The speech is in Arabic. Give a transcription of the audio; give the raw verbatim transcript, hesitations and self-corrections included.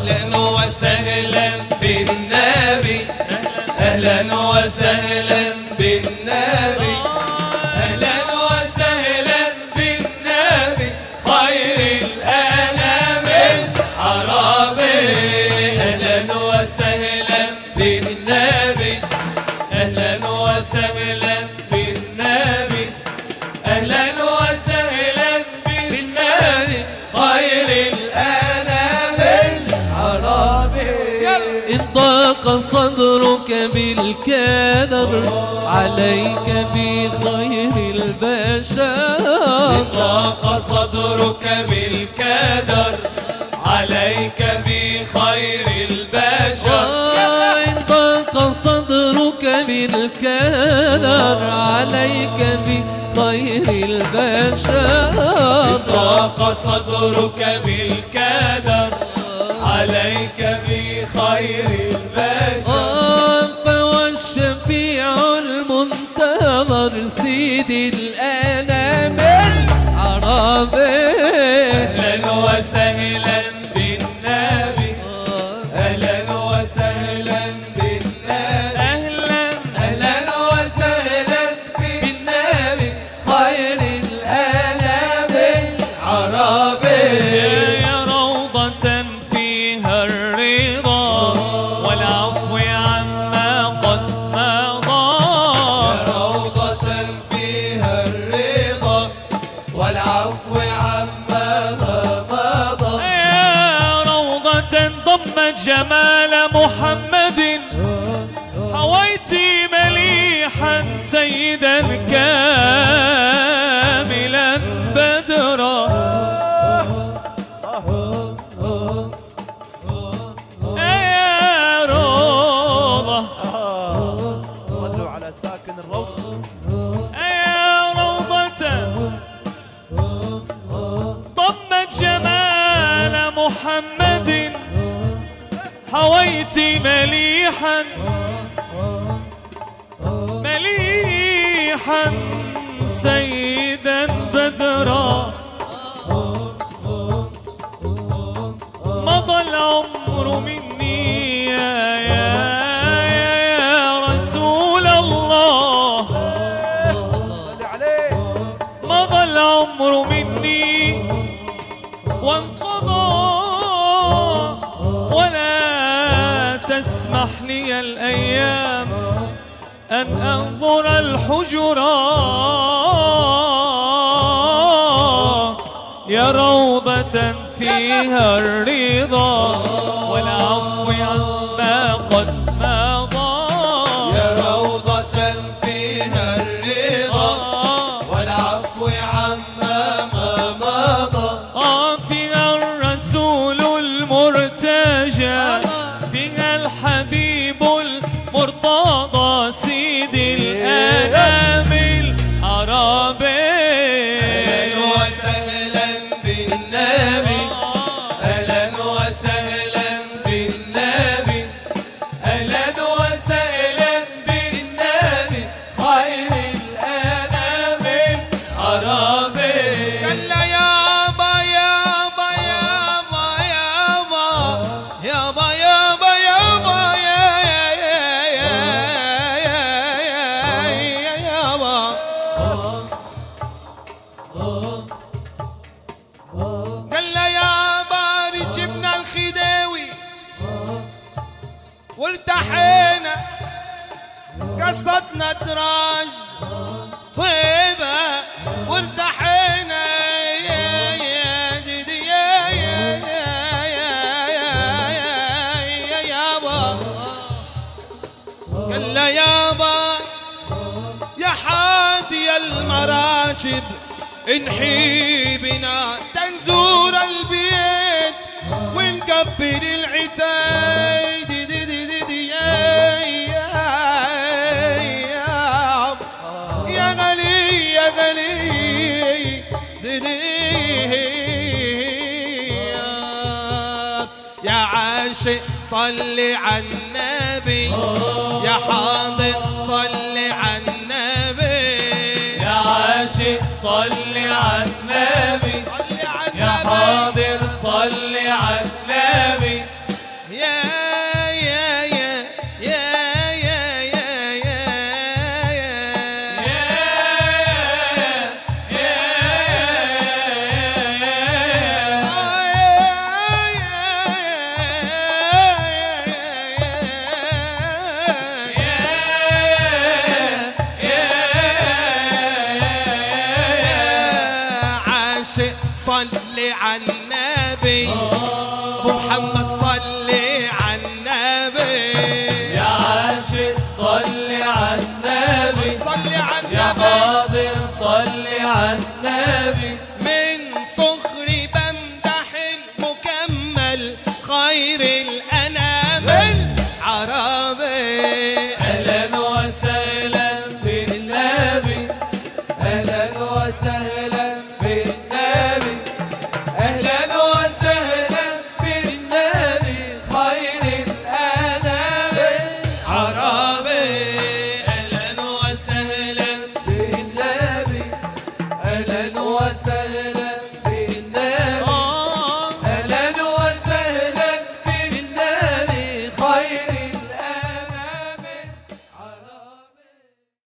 أهلا وسهلا بالنبي، أهلا وسهلا بالنبي، أهلا وسهلا بالنبي خير الأنام العربي. أهلا وسهلا بالنبي، أهلا وسهلا بالنبي، أهلا وسهلا بالنبي خير الأنام العربي. إن ضاق صدرك بالكدر عليك بخير البشر. إن ضاق صدرك بالكدر عليك بخير البشر. إن ضاق صدرك بالكدر عليك بخير البشر. إن ضاق صدرك بالكدر عليك بخير البشر. فهو الشفيع المنتظر سيد الأنام العربي. أهلا وسهلا بالنبي، أهلا وسهلا بالنبي، أهلا أهلا وسهلا بالنبي خير الأنام العربي. يا روضة فيها الرضا والعفو عما قد مضى. يا روضة فيها الرضا والعفو عما مضى. يا روضة ضمت جمال محمد حويت مليحا سيدا كاملا بدرا. يا روضة صلوا على ساكن الروضة. يا روضة ضمت جمال محمد حويت مليحا مليحا سيدا بدرا. مضى العمر مني يا يا يا, يا رسول الله. صل عليه. مضى العمر مني وانقضى ولا تسمح لي الأيام أن أنظر الحجرات. يا روضة فيها الرضا والعفو عما قد مضى. يا روضة فيها الرضا والعفو عما مضى. آه فيها الرسول المرتجى، فيها الحبيب المرتضى سيد الأنام العربي. أهلا وسهلا بالنبي، أهلا وسهلا بالنبي، أهلا وسهلا بالنبي خير الأنام العربي. يلا يابا يابا يابا يابا يابا يابا يابا يا يا يا يا يا يا يابا. قال له يابا ركبنا الخديوي وارتحينا قصدنا دراج طيبة وارتحينا يا يا ديدي يا يا يا يا يا يا يابا. قال له يابا يا حادي المراكب انحي بنا تنزور البيت ونقبل العتايد. دي دي دي دي دي يا يا يا غلي يا غلي دي دي يا عاشق صلي على النبي، يا حاضر صلي على النبي. يا عاشق صل على النبي، يا حاضر صل على النبي. على النبي ابو محمد صلي على النبي يا عاشق صلي على النبي صلي على يا النبي حاضر صلي على النبي من صغري بمدح المكمل خير الأنام